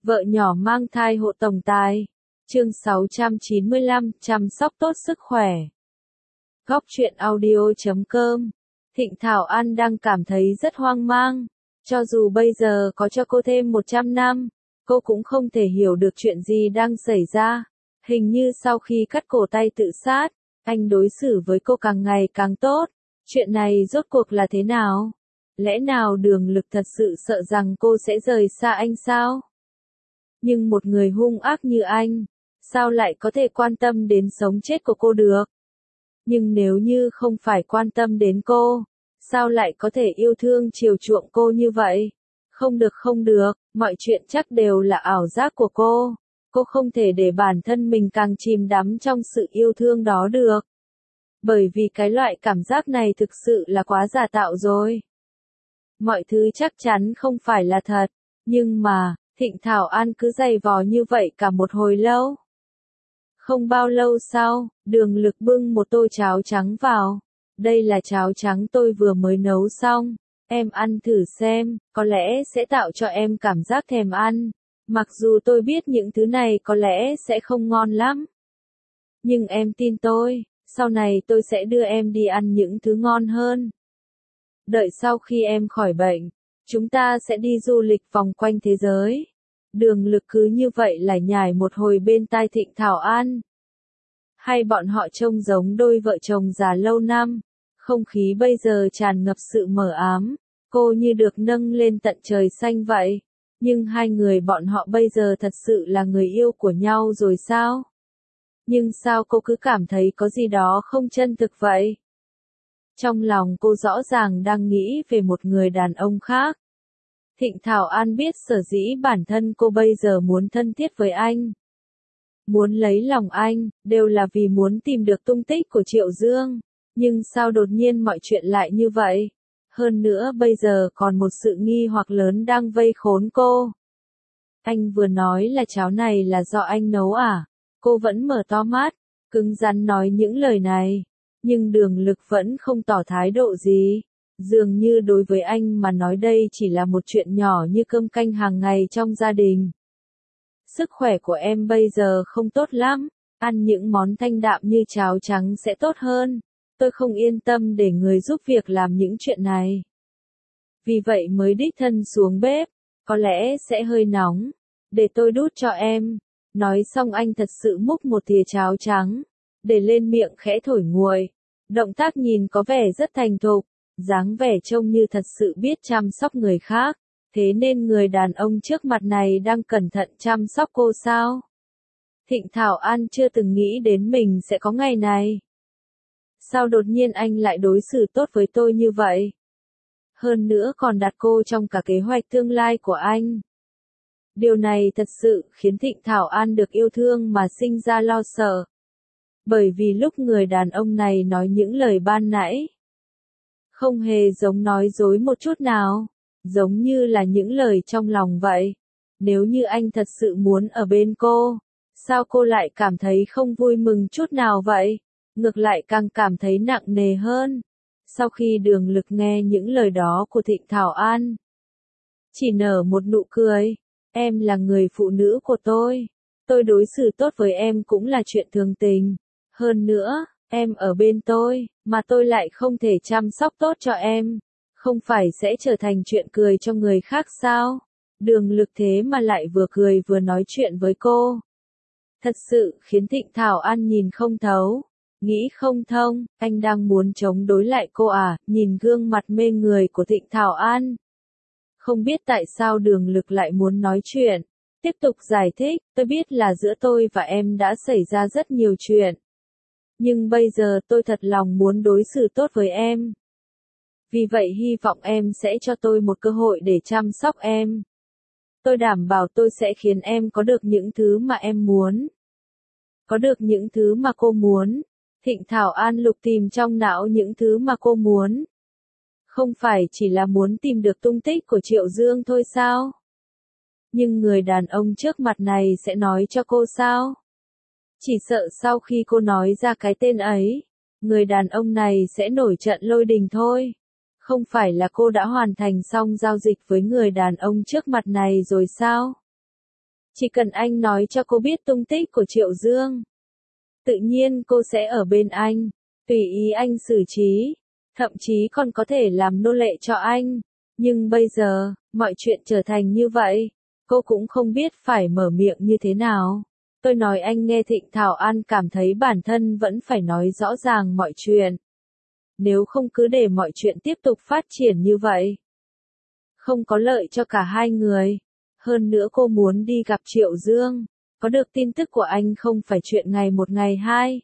Vợ nhỏ mang thai hộ tổng tài. Chương 695, chăm sóc tốt sức khỏe. Góc truyện audio.com. Thịnh Thảo An đang cảm thấy rất hoang mang. Cho dù bây giờ có cho cô thêm 100 năm, cô cũng không thể hiểu được chuyện gì đang xảy ra. Hình như sau khi cắt cổ tay tự sát, anh đối xử với cô càng ngày càng tốt. Chuyện này rốt cuộc là thế nào? Lẽ nào Đường Lực thật sự sợ rằng cô sẽ rời xa anh sao? Nhưng một người hung ác như anh, sao lại có thể quan tâm đến sống chết của cô được? Nhưng nếu như không phải quan tâm đến cô, sao lại có thể yêu thương chiều chuộng cô như vậy? Không được, mọi chuyện chắc đều là ảo giác của cô. Cô không thể để bản thân mình càng chìm đắm trong sự yêu thương đó được. Bởi vì cái loại cảm giác này thực sự là quá giả tạo rồi. Mọi thứ chắc chắn không phải là thật, nhưng mà, Thịnh Thảo An cứ giày vò như vậy cả một hồi lâu. Không bao lâu sau, Đường Lực bưng một tô cháo trắng vào. Đây là cháo trắng tôi vừa mới nấu xong, em ăn thử xem, có lẽ sẽ tạo cho em cảm giác thèm ăn. Mặc dù tôi biết những thứ này có lẽ sẽ không ngon lắm. Nhưng em tin tôi, sau này tôi sẽ đưa em đi ăn những thứ ngon hơn. Đợi sau khi em khỏi bệnh, chúng ta sẽ đi du lịch vòng quanh thế giới. Đường Lực cứ như vậy lải nhải một hồi bên tai Thịnh Thảo An. Hay bọn họ trông giống đôi vợ chồng già lâu năm. Không khí bây giờ tràn ngập sự mờ ám. Cô như được nâng lên tận trời xanh vậy. Nhưng hai người bọn họ bây giờ thật sự là người yêu của nhau rồi sao? Nhưng sao cô cứ cảm thấy có gì đó không chân thực vậy? Trong lòng cô rõ ràng đang nghĩ về một người đàn ông khác. Thịnh Thảo An biết sở dĩ bản thân cô bây giờ muốn thân thiết với anh, muốn lấy lòng anh, đều là vì muốn tìm được tung tích của Triệu Dương. Nhưng sao đột nhiên mọi chuyện lại như vậy? Hơn nữa bây giờ còn một sự nghi hoặc lớn đang vây khốn cô. Anh vừa nói là cháo này là do anh nấu à? Cô vẫn mở to mắt, cứng rắn nói những lời này. Nhưng Đường Lực vẫn không tỏ thái độ gì. Dường như đối với anh mà nói đây chỉ là một chuyện nhỏ như cơm canh hàng ngày trong gia đình. Sức khỏe của em bây giờ không tốt lắm, ăn những món thanh đạm như cháo trắng sẽ tốt hơn. Tôi không yên tâm để người giúp việc làm những chuyện này. Vì vậy mới đích thân xuống bếp, có lẽ sẽ hơi nóng. Để tôi đút cho em. Nói xong anh thật sự múc một thìa cháo trắng, để lên miệng khẽ thổi nguội. Động tác nhìn có vẻ rất thành thục, dáng vẻ trông như thật sự biết chăm sóc người khác. Thế nên người đàn ông trước mặt này đang cẩn thận chăm sóc cô sao? Thịnh Thảo An chưa từng nghĩ đến mình sẽ có ngày này. Sao đột nhiên anh lại đối xử tốt với tôi như vậy? Hơn nữa còn đặt cô trong cả kế hoạch tương lai của anh. Điều này thật sự khiến Thịnh Thảo An được yêu thương mà sinh ra lo sợ. Bởi vì lúc người đàn ông này nói những lời ban nãy, không hề giống nói dối một chút nào, giống như là những lời trong lòng vậy. Nếu như anh thật sự muốn ở bên cô, sao cô lại cảm thấy không vui mừng chút nào vậy? Ngược lại càng cảm thấy nặng nề hơn. Sau khi Đường Lực nghe những lời đó của Thịnh Thảo An, chỉ nở một nụ cười. Em là người phụ nữ của tôi đối xử tốt với em cũng là chuyện thường tình. Hơn nữa, em ở bên tôi, mà tôi lại không thể chăm sóc tốt cho em, không phải sẽ trở thành chuyện cười cho người khác sao? Đường Lực thế mà lại vừa cười vừa nói chuyện với cô. Thật sự khiến Thịnh Thảo An nhìn không thấu, nghĩ không thông, anh đang muốn chống đối lại cô à? Nhìn gương mặt mê người của Thịnh Thảo An, không biết tại sao Đường Lực lại muốn nói chuyện. Tiếp tục giải thích, tôi biết là giữa tôi và em đã xảy ra rất nhiều chuyện. Nhưng bây giờ tôi thật lòng muốn đối xử tốt với em. Vì vậy hy vọng em sẽ cho tôi một cơ hội để chăm sóc em. Tôi đảm bảo tôi sẽ khiến em có được những thứ mà em muốn. Có được những thứ mà cô muốn. Thịnh Thảo An lục tìm trong não những thứ mà cô muốn. Không phải chỉ là muốn tìm được tung tích của Triệu Dương thôi sao? Nhưng người đàn ông trước mặt này sẽ nói cho cô sao? Chỉ sợ sau khi cô nói ra cái tên ấy, người đàn ông này sẽ nổi trận lôi đình thôi. Không phải là cô đã hoàn thành xong giao dịch với người đàn ông trước mặt này rồi sao? Chỉ cần anh nói cho cô biết tung tích của Triệu Dương, tự nhiên cô sẽ ở bên anh, tùy ý anh xử trí, thậm chí còn có thể làm nô lệ cho anh. Nhưng bây giờ, mọi chuyện trở thành như vậy, cô cũng không biết phải mở miệng như thế nào. Tôi nói anh nghe. Thịnh Thảo An cảm thấy bản thân vẫn phải nói rõ ràng mọi chuyện. Nếu không cứ để mọi chuyện tiếp tục phát triển như vậy, không có lợi cho cả hai người. Hơn nữa cô muốn đi gặp Triệu Dương, có được tin tức của anh không phải chuyện ngày một ngày hai.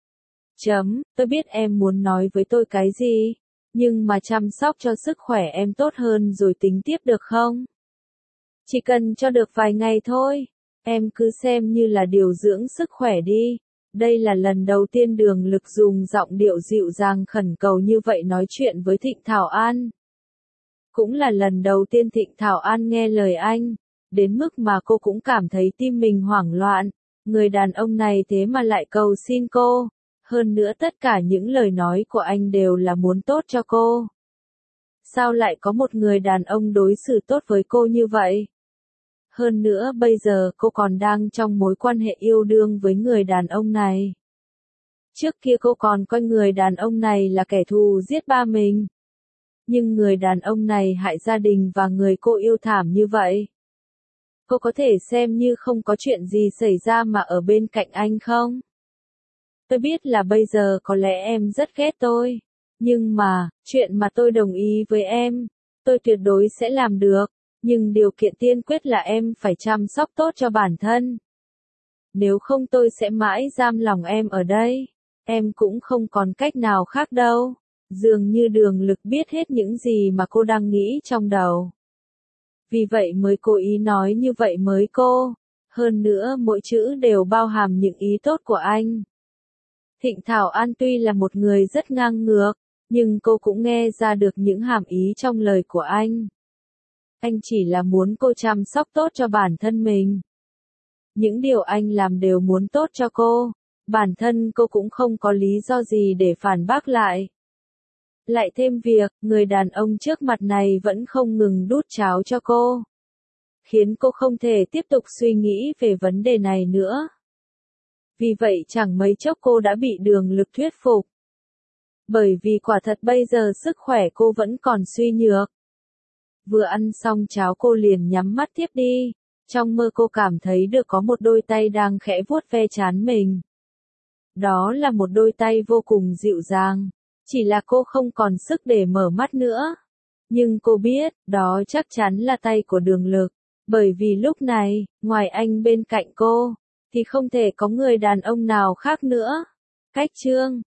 Tôi biết em muốn nói với tôi cái gì, nhưng mà chăm sóc cho sức khỏe em tốt hơn rồi tính tiếp được không? Chỉ cần cho được vài ngày thôi, em cứ xem như là điều dưỡng sức khỏe đi. Đây là lần đầu tiên Đường Lực dùng giọng điệu dịu dàng khẩn cầu như vậy nói chuyện với Thịnh Thảo An. Cũng là lần đầu tiên Thịnh Thảo An nghe lời anh, đến mức mà cô cũng cảm thấy tim mình hoảng loạn. Người đàn ông này thế mà lại cầu xin cô. Hơn nữa tất cả những lời nói của anh đều là muốn tốt cho cô. Sao lại có một người đàn ông đối xử tốt với cô như vậy? Hơn nữa bây giờ cô còn đang trong mối quan hệ yêu đương với người đàn ông này. Trước kia cô còn coi người đàn ông này là kẻ thù giết ba mình. Nhưng người đàn ông này hại gia đình và người cô yêu thảm như vậy. Cô có thể xem như không có chuyện gì xảy ra mà ở bên cạnh anh không? Tôi biết là bây giờ có lẽ em rất ghét tôi. Nhưng mà, chuyện mà tôi đồng ý với em, tôi tuyệt đối sẽ làm được. Nhưng điều kiện tiên quyết là em phải chăm sóc tốt cho bản thân. Nếu không tôi sẽ mãi giam lòng em ở đây. Em cũng không còn cách nào khác đâu. Dường như Đường Lực biết hết những gì mà cô đang nghĩ trong đầu. Vì vậy mới cố ý nói như vậy mới cô. Hơn nữa mỗi chữ đều bao hàm những ý tốt của anh. Thịnh Thảo An tuy là một người rất ngang ngược, nhưng cô cũng nghe ra được những hàm ý trong lời của anh. Anh chỉ là muốn cô chăm sóc tốt cho bản thân mình. Những điều anh làm đều muốn tốt cho cô. Bản thân cô cũng không có lý do gì để phản bác lại. Lại thêm việc, người đàn ông trước mặt này vẫn không ngừng đút cháo cho cô. Khiến cô không thể tiếp tục suy nghĩ về vấn đề này nữa. Vì vậy chẳng mấy chốc cô đã bị Đường Lực thuyết phục. Bởi vì quả thật bây giờ sức khỏe cô vẫn còn suy nhược. Vừa ăn xong cháo cô liền nhắm mắt tiếp đi. Trong mơ cô cảm thấy được có một đôi tay đang khẽ vuốt ve trán mình. Đó là một đôi tay vô cùng dịu dàng. Chỉ là cô không còn sức để mở mắt nữa. Nhưng cô biết, đó chắc chắn là tay của Đường Lực. Bởi vì lúc này, ngoài anh bên cạnh cô, thì không thể có người đàn ông nào khác nữa. Cách chương